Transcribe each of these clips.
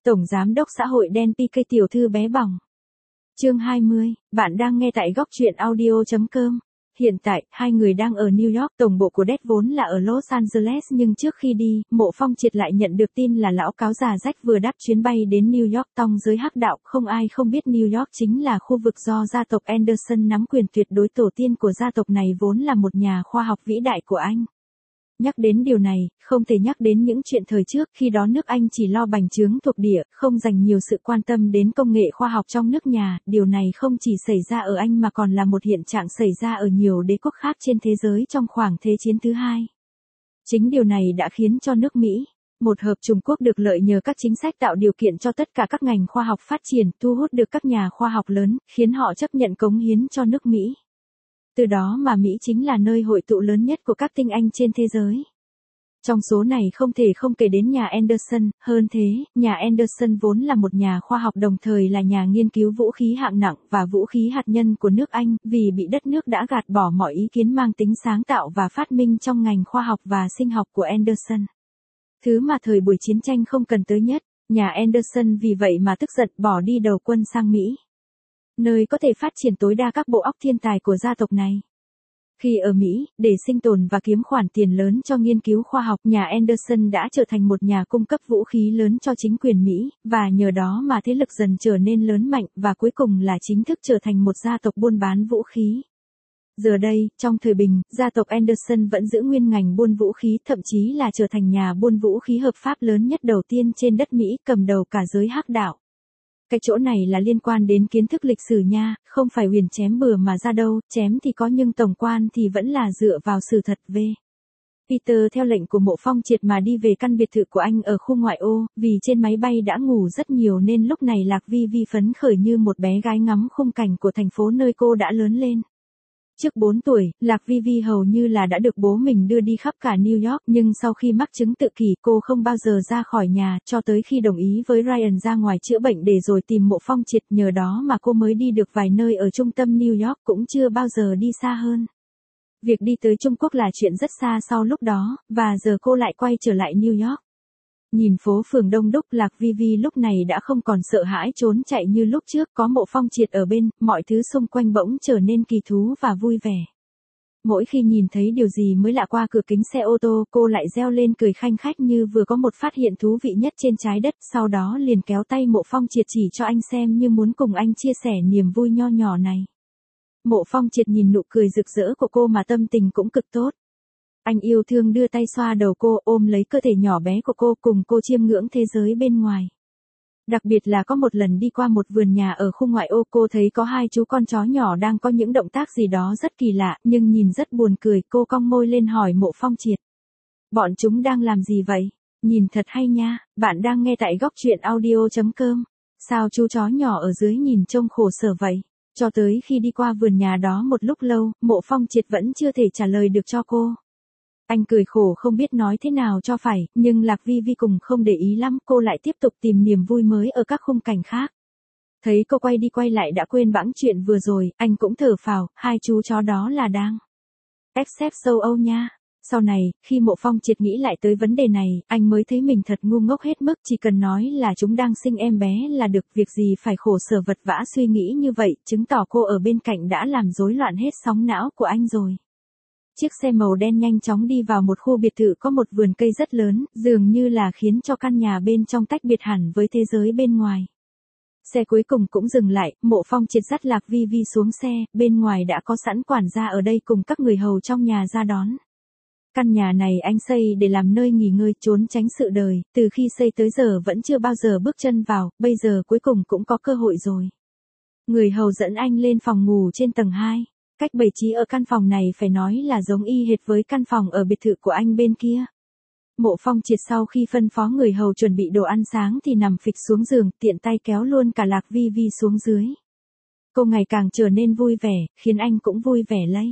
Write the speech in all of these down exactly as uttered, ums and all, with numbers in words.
Tổng Giám đốc xã hội đen pê ca tiểu thư bé bỏng. Chương hai mươi, bạn đang nghe tại góc truyện audio chấm com. Hiện tại, hai người đang ở New York, tổng bộ của Dead vốn là ở Los Angeles nhưng trước khi đi, Mộ Phong Triệt lại nhận được tin là lão cáo già rách vừa đáp chuyến bay đến New York. Tông giới hắc đạo, không ai không biết New York chính là khu vực do gia tộc Anderson nắm quyền tuyệt đối, tổ tiên của gia tộc này vốn là một nhà khoa học vĩ đại của Anh. Nhắc đến điều này, không thể nhắc đến những chuyện thời trước, khi đó nước Anh chỉ lo bành trướng thuộc địa, không dành nhiều sự quan tâm đến công nghệ khoa học trong nước nhà. Điều này không chỉ xảy ra ở Anh mà còn là một hiện trạng xảy ra ở nhiều đế quốc khác trên thế giới trong khoảng Thế chiến thứ hai. Chính điều này đã khiến cho nước Mỹ, một hợp Trung Quốc, được lợi nhờ các chính sách tạo điều kiện cho tất cả các ngành khoa học phát triển, thu hút được các nhà khoa học lớn, khiến họ chấp nhận cống hiến cho nước Mỹ. Từ đó mà Mỹ chính là nơi hội tụ lớn nhất của các tinh anh trên thế giới. Trong số này không thể không kể đến nhà Anderson. Hơn thế, nhà Anderson vốn là một nhà khoa học đồng thời là nhà nghiên cứu vũ khí hạng nặng và vũ khí hạt nhân của nước Anh, vì bị đất nước đã gạt bỏ mọi ý kiến mang tính sáng tạo và phát minh trong ngành khoa học và sinh học của Anderson. Thứ mà thời buổi chiến tranh không cần tới nhất, nhà Anderson vì vậy mà tức giận bỏ đi đầu quân sang Mỹ, nơi có thể phát triển tối đa các bộ óc thiên tài của gia tộc này. Khi ở Mỹ, để sinh tồn và kiếm khoản tiền lớn cho nghiên cứu khoa học, nhà Anderson đã trở thành một nhà cung cấp vũ khí lớn cho chính quyền Mỹ, và nhờ đó mà thế lực dần trở nên lớn mạnh và cuối cùng là chính thức trở thành một gia tộc buôn bán vũ khí. Giờ đây, trong thời bình, gia tộc Anderson vẫn giữ nguyên ngành buôn vũ khí, thậm chí là trở thành nhà buôn vũ khí hợp pháp lớn nhất đầu tiên trên đất Mỹ, cầm đầu cả giới hắc đạo. Cái chỗ này là liên quan đến kiến thức lịch sử nha, không phải huyền chém bừa mà ra đâu, chém thì có nhưng tổng quan thì vẫn là dựa vào sự thật. V. Peter theo lệnh của Mộ Phong Triệt mà đi về căn biệt thự của anh ở khu ngoại ô, vì trên máy bay đã ngủ rất nhiều nên lúc này Lạc Vi Vi phấn khởi như một bé gái ngắm khung cảnh của thành phố nơi cô đã lớn lên. Trước bốn tuổi, Lạc Vi Vi hầu như là đã được bố mình đưa đi khắp cả New York, nhưng sau khi mắc chứng tự kỷ, cô không bao giờ ra khỏi nhà, cho tới khi đồng ý với Ryan ra ngoài chữa bệnh để rồi tìm Mộ Phong Triệt, nhờ đó mà cô mới đi được vài nơi ở trung tâm New York, cũng chưa bao giờ đi xa hơn. Việc đi tới Trung Quốc là chuyện rất xa sau lúc đó, và giờ cô lại quay trở lại New York. Nhìn phố phường đông đúc, Lạc Vi Vi lúc này đã không còn sợ hãi trốn chạy như lúc trước, có Mộ Phong Triệt ở bên, mọi thứ xung quanh bỗng trở nên kỳ thú và vui vẻ. Mỗi khi nhìn thấy điều gì mới lạ qua cửa kính xe ô tô, cô lại reo lên cười khanh khách như vừa có một phát hiện thú vị nhất trên trái đất, sau đó liền kéo tay Mộ Phong Triệt chỉ cho anh xem như muốn cùng anh chia sẻ niềm vui nho nhỏ này. Mộ Phong Triệt nhìn nụ cười rực rỡ của cô mà tâm tình cũng cực tốt. Anh yêu thương đưa tay xoa đầu cô, ôm lấy cơ thể nhỏ bé của cô, cùng cô chiêm ngưỡng thế giới bên ngoài. Đặc biệt là có một lần đi qua một vườn nhà ở khu ngoại ô, cô thấy có hai chú con chó nhỏ đang có những động tác gì đó rất kỳ lạ, nhưng nhìn rất buồn cười. Cô cong môi lên hỏi Mộ Phong Triệt: bọn chúng đang làm gì vậy? Nhìn thật hay nha. Bạn đang nghe tại góc truyện audio chấm com. Sao chú chó nhỏ ở dưới nhìn trông khổ sở vậy? Cho tới khi đi qua vườn nhà đó một lúc lâu, Mộ Phong Triệt vẫn chưa thể trả lời được cho cô. Anh cười khổ không biết nói thế nào cho phải, nhưng Lạc Vi Vi cùng không để ý lắm, cô lại tiếp tục tìm niềm vui mới ở các khung cảnh khác. Thấy cô quay đi quay lại đã quên bẵng chuyện vừa rồi, anh cũng thở phào, hai chú chó đó là đang ép xếp châu Âu nha. Sau này, khi Mộ Phong Triệt nghĩ lại tới vấn đề này, anh mới thấy mình thật ngu ngốc hết mức, chỉ cần nói là chúng đang sinh em bé là được, việc gì phải khổ sở vật vã suy nghĩ như vậy, chứng tỏ cô ở bên cạnh đã làm rối loạn hết sóng não của anh rồi. Chiếc xe màu đen nhanh chóng đi vào một khu biệt thự có một vườn cây rất lớn, dường như là khiến cho căn nhà bên trong tách biệt hẳn với thế giới bên ngoài. Xe cuối cùng cũng dừng lại, Mộ Phong Triệt dắt Lạc Vi Vi xuống xe, bên ngoài đã có sẵn quản gia ở đây cùng các người hầu trong nhà ra đón. Căn nhà này anh xây để làm nơi nghỉ ngơi, trốn tránh sự đời, từ khi xây tới giờ vẫn chưa bao giờ bước chân vào, bây giờ cuối cùng cũng có cơ hội rồi. Người hầu dẫn anh lên phòng ngủ trên tầng hai. Cách bày trí ở căn phòng này phải nói là giống y hệt với căn phòng ở biệt thự của anh bên kia. Mộ Phong Triệt sau khi phân phó người hầu chuẩn bị đồ ăn sáng thì nằm phịch xuống giường, tiện tay kéo luôn cả Lạc Vi Vi xuống dưới. Cô ngày càng trở nên vui vẻ, khiến anh cũng vui vẻ lây.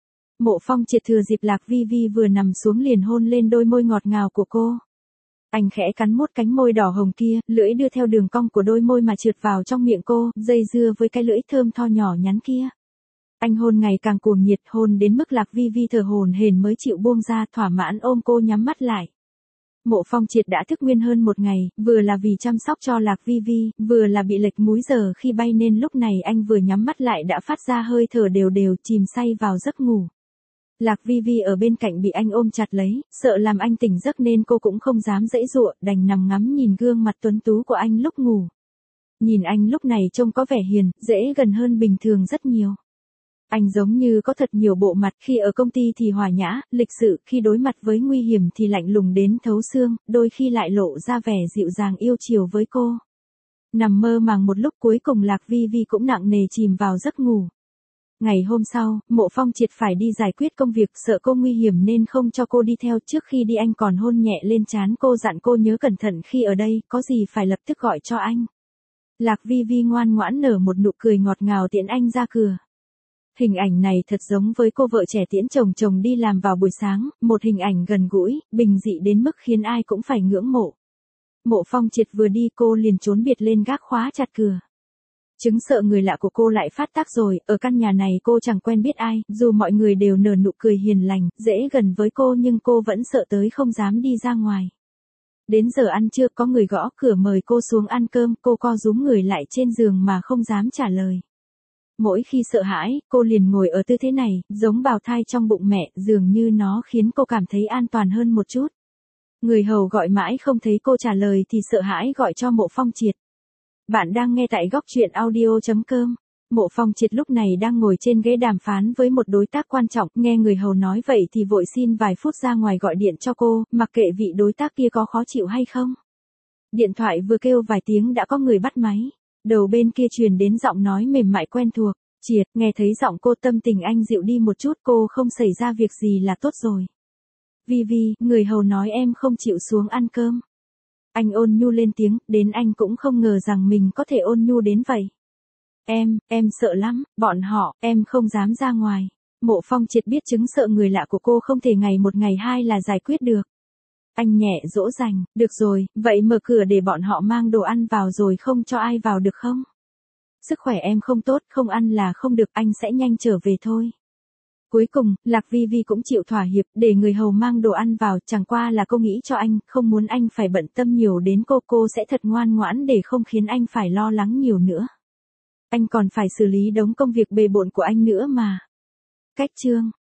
Mộ Phong Triệt thừa dịp Lạc Vi Vi vừa nằm xuống liền hôn lên đôi môi ngọt ngào của cô. Anh khẽ cắn mốt cánh môi đỏ hồng kia, lưỡi đưa theo đường cong của đôi môi mà trượt vào trong miệng cô, dây dưa với cái lưỡi thơm tho nhỏ nhắn kia. Anh hôn ngày càng cuồng nhiệt, hôn đến mức Lạc Vi Vi thở hổn hển mới chịu buông ra, thỏa mãn ôm cô nhắm mắt lại. Mộ Phong Triệt đã thức nguyên hơn một ngày, vừa là vì chăm sóc cho Lạc Vi Vi, vừa là bị lệch múi giờ khi bay nên lúc này anh vừa nhắm mắt lại đã phát ra hơi thở đều đều chìm say vào giấc ngủ. Lạc Vi Vi ở bên cạnh bị anh ôm chặt lấy, sợ làm anh tỉnh giấc nên cô cũng không dám giãy giụa, đành nằm ngắm nhìn gương mặt tuấn tú của anh lúc ngủ. Nhìn anh lúc này trông có vẻ hiền, dễ gần hơn bình thường rất nhiều. Anh giống như có thật nhiều bộ mặt, khi ở công ty thì hòa nhã, lịch sự, khi đối mặt với nguy hiểm thì lạnh lùng đến thấu xương, đôi khi lại lộ ra vẻ dịu dàng yêu chiều với cô. Nằm mơ màng một lúc cuối cùng Lạc Vi Vi cũng nặng nề chìm vào giấc ngủ. Ngày hôm sau, Mộ Phong Triệt phải đi giải quyết công việc, sợ cô nguy hiểm nên không cho cô đi theo, trước khi đi anh còn hôn nhẹ lên trán cô, dặn cô nhớ cẩn thận khi ở đây, có gì phải lập tức gọi cho anh. Lạc Vi Vi ngoan ngoãn nở một nụ cười ngọt ngào tiễn anh ra cửa. Hình ảnh này thật giống với cô vợ trẻ tiễn chồng chồng đi làm vào buổi sáng, một hình ảnh gần gũi, bình dị đến mức khiến ai cũng phải ngưỡng mộ. Mộ Phong Triệt vừa đi cô liền trốn biệt lên gác khóa chặt cửa. Chứng sợ người lạ của cô lại phát tác rồi, ở căn nhà này cô chẳng quen biết ai, dù mọi người đều nở nụ cười hiền lành, dễ gần với cô nhưng cô vẫn sợ tới không dám đi ra ngoài. Đến giờ ăn trưa có người gõ cửa mời cô xuống ăn cơm, cô co rúm người lại trên giường mà không dám trả lời. Mỗi khi sợ hãi, cô liền ngồi ở tư thế này, giống bào thai trong bụng mẹ, dường như nó khiến cô cảm thấy an toàn hơn một chút. Người hầu gọi mãi không thấy cô trả lời thì sợ hãi gọi cho Mộ Phong Triệt. Bạn đang nghe tại góc truyện audio chấm com. Mộ Phong Triệt lúc này đang ngồi trên ghế đàm phán với một đối tác quan trọng, nghe người hầu nói vậy thì vội xin vài phút ra ngoài gọi điện cho cô, mặc kệ vị đối tác kia có khó chịu hay không. Điện thoại vừa kêu vài tiếng đã có người bắt máy. Đầu bên kia truyền đến giọng nói mềm mại quen thuộc. Triệt, nghe thấy giọng cô tâm tình anh dịu đi một chút, cô không xảy ra việc gì là tốt rồi. Vi Vi, người hầu nói em không chịu xuống ăn cơm. Anh ôn nhu lên tiếng, đến anh cũng không ngờ rằng mình có thể ôn nhu đến vậy. Em, em sợ lắm, bọn họ, em không dám ra ngoài. Mộ Phong Triệt biết chứng sợ người lạ của cô không thể ngày một ngày hai là giải quyết được. Anh nhẹ dỗ dành, được rồi, vậy mở cửa để bọn họ mang đồ ăn vào rồi không cho ai vào được không? Sức khỏe em không tốt, không ăn là không được, anh sẽ nhanh trở về thôi. Cuối cùng, Lạc Vi Vi cũng chịu thỏa hiệp, để người hầu mang đồ ăn vào, chẳng qua là cô nghĩ cho anh, không muốn anh phải bận tâm nhiều đến cô, cô sẽ thật ngoan ngoãn để không khiến anh phải lo lắng nhiều nữa. Anh còn phải xử lý đống công việc bề bộn của anh nữa mà. Cách chương